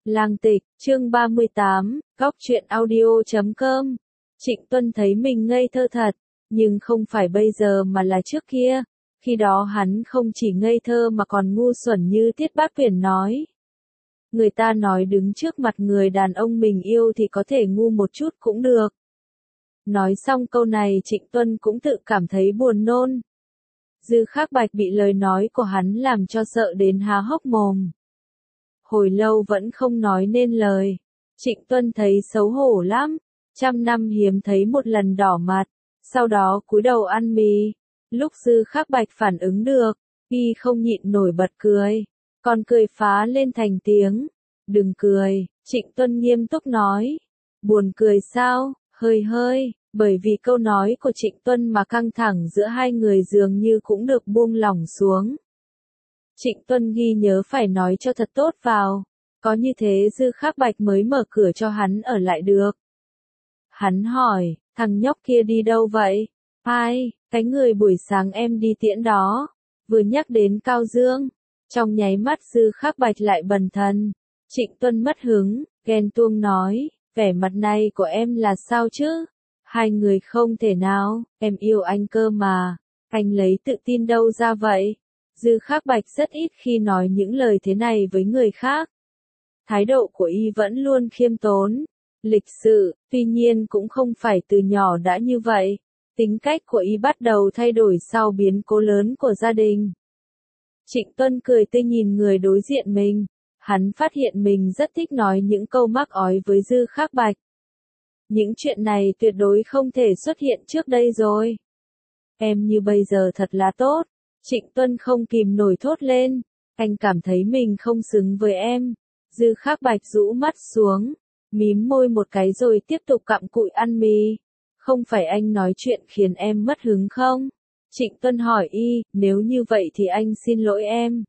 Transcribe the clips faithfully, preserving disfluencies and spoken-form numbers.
Lang Tịch, chương ba mươi tám, góc truyện audio chấm com. Trịnh Tuân thấy mình ngây thơ thật, nhưng không phải bây giờ mà là trước kia. Khi đó hắn không chỉ ngây thơ mà còn ngu xuẩn như Tiết Bát Quyển nói. Người ta nói đứng trước mặt người đàn ông mình yêu thì có thể ngu một chút cũng được. Nói xong câu này Trịnh Tuân cũng tự cảm thấy buồn nôn. Dư Khắc Bạch bị lời nói của hắn làm cho sợ đến há hốc mồm. Hồi lâu vẫn không nói nên lời. Trịnh Tuân thấy xấu hổ lắm, trăm năm hiếm thấy một lần đỏ mặt, sau đó cúi đầu ăn mì. Lúc Dư Khắc Bạch phản ứng được, y không nhịn nổi bật cười, còn cười phá lên thành tiếng. Đừng cười, Trịnh Tuân nghiêm túc nói. Buồn cười sao? Hơi hơi, bởi vì câu nói của Trịnh Tuân mà căng thẳng giữa hai người dường như cũng được buông lỏng xuống. Trịnh Tuân ghi nhớ phải nói cho thật tốt vào, có như thế Dư Khắc Bạch mới mở cửa cho hắn ở lại được. Hắn hỏi, thằng nhóc kia đi đâu vậy? Ai, cái người buổi sáng em đi tiễn đó. Vừa nhắc đến Cao Dương, trong nháy mắt Dư Khắc Bạch lại bần thần. Trịnh Tuân mất hứng, ghen tuông nói, vẻ mặt này của em là sao chứ? Hai người không thể nào, em yêu anh cơ mà, anh lấy tự tin đâu ra vậy? Dư Khắc Bạch rất ít khi nói những lời thế này với người khác. Thái độ của y vẫn luôn khiêm tốn, lịch sự, tuy nhiên cũng không phải từ nhỏ đã như vậy. Tính cách của y bắt đầu thay đổi sau biến cố lớn của gia đình. Trịnh Tuân cười tươi nhìn người đối diện mình. Hắn phát hiện mình rất thích nói những câu mắc ói với Dư Khắc Bạch. Những chuyện này tuyệt đối không thể xuất hiện trước đây rồi. Em như bây giờ thật là tốt. Trịnh Tuân không kìm nổi thốt lên. Anh cảm thấy mình không xứng với em. Dư Khắc Bạch rũ mắt xuống, mím môi một cái rồi tiếp tục cặm cụi ăn mì. Không phải anh nói chuyện khiến em mất hứng không? Trịnh Tuân hỏi y, nếu như vậy thì anh xin lỗi em.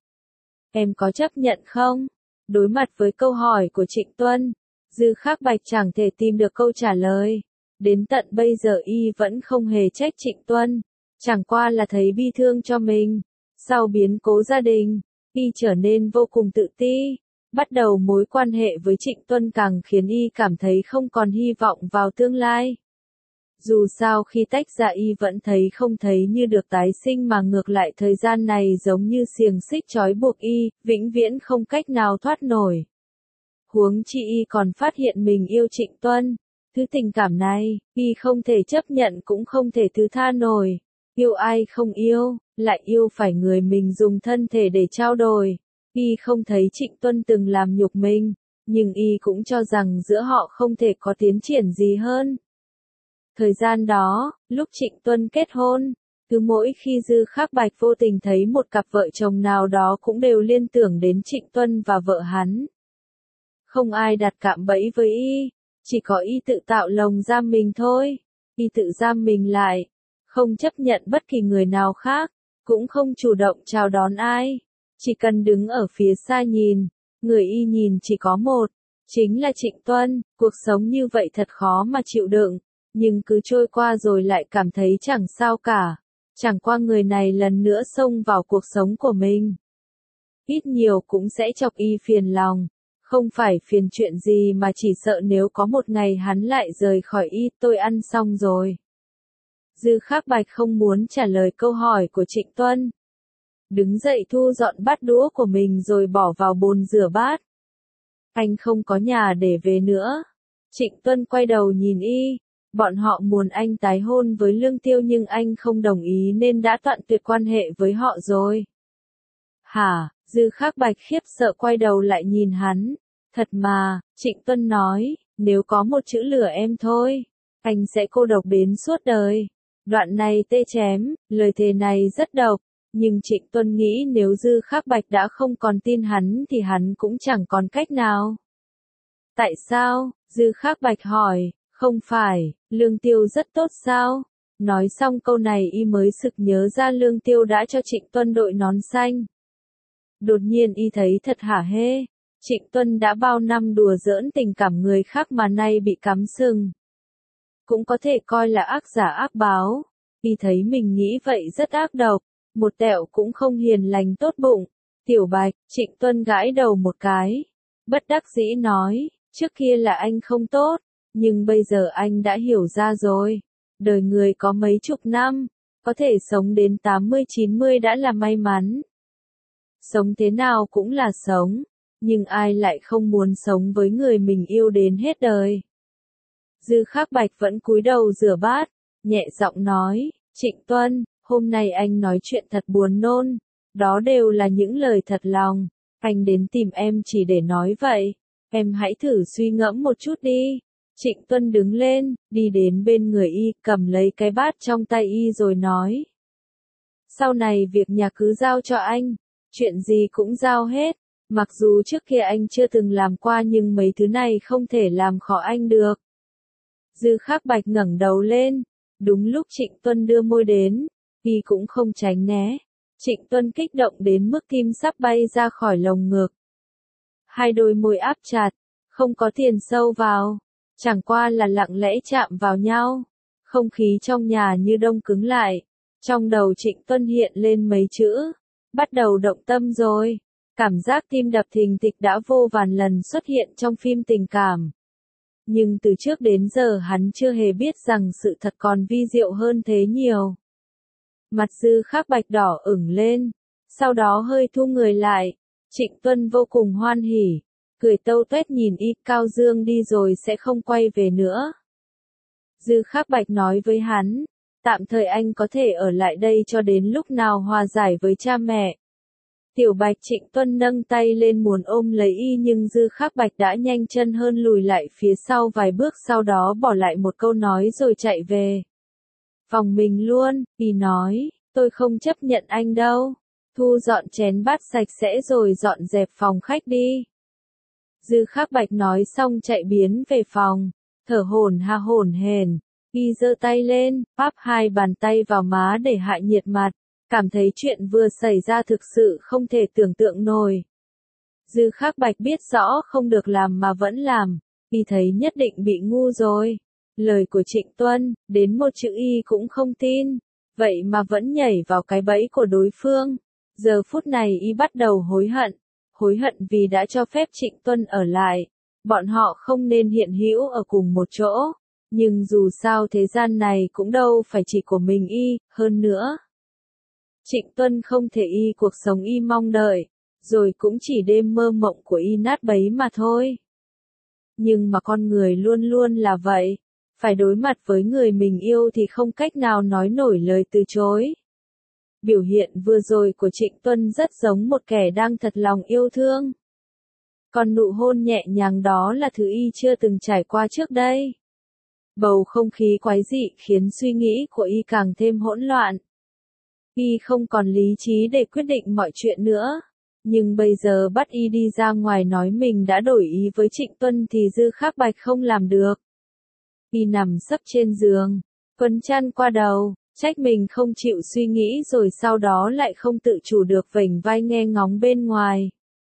Em có chấp nhận không? Đối mặt với câu hỏi của Trịnh Tuân, Dư Khắc Bạch chẳng thể tìm được câu trả lời. Đến tận bây giờ y vẫn không hề trách Trịnh Tuân, chẳng qua là thấy bi thương cho mình. Sau biến cố gia đình, y trở nên vô cùng tự ti. Bắt đầu mối quan hệ với Trịnh Tuân càng khiến y cảm thấy không còn hy vọng vào tương lai. Dù sao khi tách ra y vẫn thấy không thấy như được tái sinh mà ngược lại thời gian này giống như xiềng xích trói buộc y, vĩnh viễn không cách nào thoát nổi. Huống chi y còn phát hiện mình yêu Trịnh Tuân. Thứ tình cảm này, y không thể chấp nhận cũng không thể thứ tha nổi. Yêu ai không yêu, lại yêu phải người mình dùng thân thể để trao đổi. Y không thấy Trịnh Tuân từng làm nhục mình, nhưng y cũng cho rằng giữa họ không thể có tiến triển gì hơn. Thời gian đó, lúc Trịnh Tuân kết hôn, cứ mỗi khi Dư Khắc Bạch vô tình thấy một cặp vợ chồng nào đó cũng đều liên tưởng đến Trịnh Tuân và vợ hắn. Không ai đặt cạm bẫy với y, chỉ có y tự tạo lồng giam mình thôi. Y tự giam mình lại, không chấp nhận bất kỳ người nào khác, cũng không chủ động chào đón ai. Chỉ cần đứng ở phía xa nhìn, người y nhìn chỉ có một, chính là Trịnh Tuân. Cuộc sống như vậy thật khó mà chịu đựng, nhưng cứ trôi qua rồi lại cảm thấy chẳng sao cả. Chẳng qua người này lần nữa xông vào cuộc sống của mình, ít nhiều cũng sẽ chọc y phiền lòng. Không phải phiền chuyện gì mà chỉ sợ nếu có một ngày hắn lại rời khỏi y. Tôi ăn xong rồi. Dư Khắc Bạch không muốn trả lời câu hỏi của Trịnh Tuân. Đứng dậy thu dọn bát đũa của mình rồi bỏ vào bồn rửa bát. Anh không có nhà để về nữa. Trịnh Tuân quay đầu nhìn y. Bọn họ muốn anh tái hôn với Lương Tiêu nhưng anh không đồng ý nên đã đoạn tuyệt quan hệ với họ rồi. Hả? Dư Khắc Bạch khiếp sợ quay đầu lại nhìn hắn. Thật mà, Trịnh Tuân nói, nếu có một chữ lửa em thôi, anh sẽ cô độc đến suốt đời. Đoạn này tê chém, lời thề này rất độc, nhưng Trịnh Tuân nghĩ nếu Dư Khắc Bạch đã không còn tin hắn thì hắn cũng chẳng còn cách nào. Tại sao? Dư Khắc Bạch hỏi, không phải, Lương Tiêu rất tốt sao? Nói xong câu này y mới sực nhớ ra Lương Tiêu đã cho Trịnh Tuân đội nón xanh. Đột nhiên y thấy thật hả hê, Trịnh Tuân đã bao năm đùa giỡn tình cảm người khác mà nay bị cắm sừng. Cũng có thể coi là ác giả ác báo, y thấy mình nghĩ vậy rất ác độc, một tẹo cũng không hiền lành tốt bụng. Tiểu Bạch, Trịnh Tuân gãi đầu một cái. bất đắc dĩ nói, trước kia là anh không tốt, nhưng bây giờ anh đã hiểu ra rồi. Đời người có mấy chục năm, có thể sống đến tám mươi chín mươi đã là may mắn. Sống thế nào cũng là sống, nhưng ai lại không muốn sống với người mình yêu đến hết đời. Dư Khắc Bạch vẫn cúi đầu rửa bát, nhẹ giọng nói, Trịnh Tuân, hôm nay anh nói chuyện thật buồn nôn, đó đều là những lời thật lòng, anh đến tìm em chỉ để nói vậy, em hãy thử suy ngẫm một chút đi. Trịnh Tuân đứng lên, đi đến bên người y, cầm lấy cái bát trong tay y rồi nói. Sau này việc nhà cứ giao cho anh, chuyện gì cũng giao hết, mặc dù trước kia anh chưa từng làm qua nhưng mấy thứ này không thể làm khó anh được. Dư Khắc Bạch ngẩng đầu lên, đúng lúc Trịnh Tuân đưa môi đến, y cũng không tránh né. Trịnh Tuân kích động đến mức tim sắp bay ra khỏi lồng ngực. Hai đôi môi áp chặt, không có tiền sâu vào, chẳng qua là lặng lẽ chạm vào nhau. Không khí trong nhà như đông cứng lại. Trong đầu Trịnh Tuân hiện lên mấy chữ, bắt đầu động tâm rồi. Cảm giác tim đập thình thịch đã vô vàn lần xuất hiện trong phim tình cảm. Nhưng từ trước đến giờ hắn chưa hề biết rằng sự thật còn vi diệu hơn thế nhiều. Mặt Dư Khắc Bạch đỏ ửng lên, sau đó hơi thu người lại. Trịnh Tuân vô cùng hoan hỉ, cười tâu tuét nhìn y, Cao Dương đi rồi sẽ không quay về nữa. Dư Khắc Bạch nói với hắn, tạm thời anh có thể ở lại đây cho đến lúc nào hòa giải với cha mẹ. Tiểu Bạch. Trịnh Tuân nâng tay lên muốn ôm lấy y nhưng Dư Khắc Bạch đã nhanh chân hơn lùi lại phía sau vài bước, sau đó bỏ lại một câu nói rồi chạy về. Phòng mình luôn, y nói, tôi không chấp nhận anh đâu. Thu dọn chén bát sạch sẽ rồi dọn dẹp phòng khách đi. Dư Khắc Bạch nói xong chạy biến về phòng, thở hổn ha hổn hển. Y giơ tay lên, páp hai bàn tay vào má để hạ nhiệt mặt, cảm thấy chuyện vừa xảy ra thực sự không thể tưởng tượng nổi. Dư Khắc Bạch biết rõ không được làm mà vẫn làm, y thấy nhất định bị ngu rồi. Lời của Trịnh Tuân, đến một chữ y cũng không tin, vậy mà vẫn nhảy vào cái bẫy của đối phương. Giờ phút này y bắt đầu hối hận, hối hận vì đã cho phép Trịnh Tuân ở lại. Bọn họ không nên hiện hữu ở cùng một chỗ, nhưng dù sao thế gian này cũng đâu phải chỉ của mình y, hơn nữa. Trịnh Tuân không thể y cuộc sống y mong đợi, rồi cũng chỉ đêm mơ mộng của y nát bấy mà thôi. Nhưng mà con người luôn luôn là vậy, phải đối mặt với người mình yêu thì không cách nào nói nổi lời từ chối. Biểu hiện vừa rồi của Trịnh Tuân rất giống một kẻ đang thật lòng yêu thương. Còn nụ hôn nhẹ nhàng đó là thứ y chưa từng trải qua trước đây. Bầu không khí quái dị khiến suy nghĩ của y càng thêm hỗn loạn. Y không còn lý trí để quyết định mọi chuyện nữa. Nhưng bây giờ bắt y đi ra ngoài nói mình đã đổi ý với Trịnh Tuân thì Dư Khắc Bạch không làm được. Y nằm sấp trên giường, quấn chăn qua đầu, trách mình không chịu suy nghĩ rồi sau đó lại không tự chủ được vểnh vai nghe ngóng bên ngoài.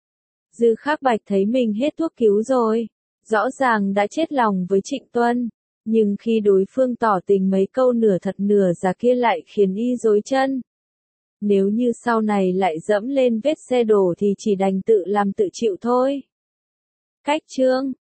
Dư Khắc Bạch thấy mình hết thuốc cứu rồi, rõ ràng đã chết lòng với Trịnh Tuân, nhưng khi đối phương tỏ tình mấy câu nửa thật nửa giả kia lại khiến y rối chân. Nếu như sau này lại dẫm lên vết xe đổ thì chỉ đành tự làm tự chịu thôi. Cách chương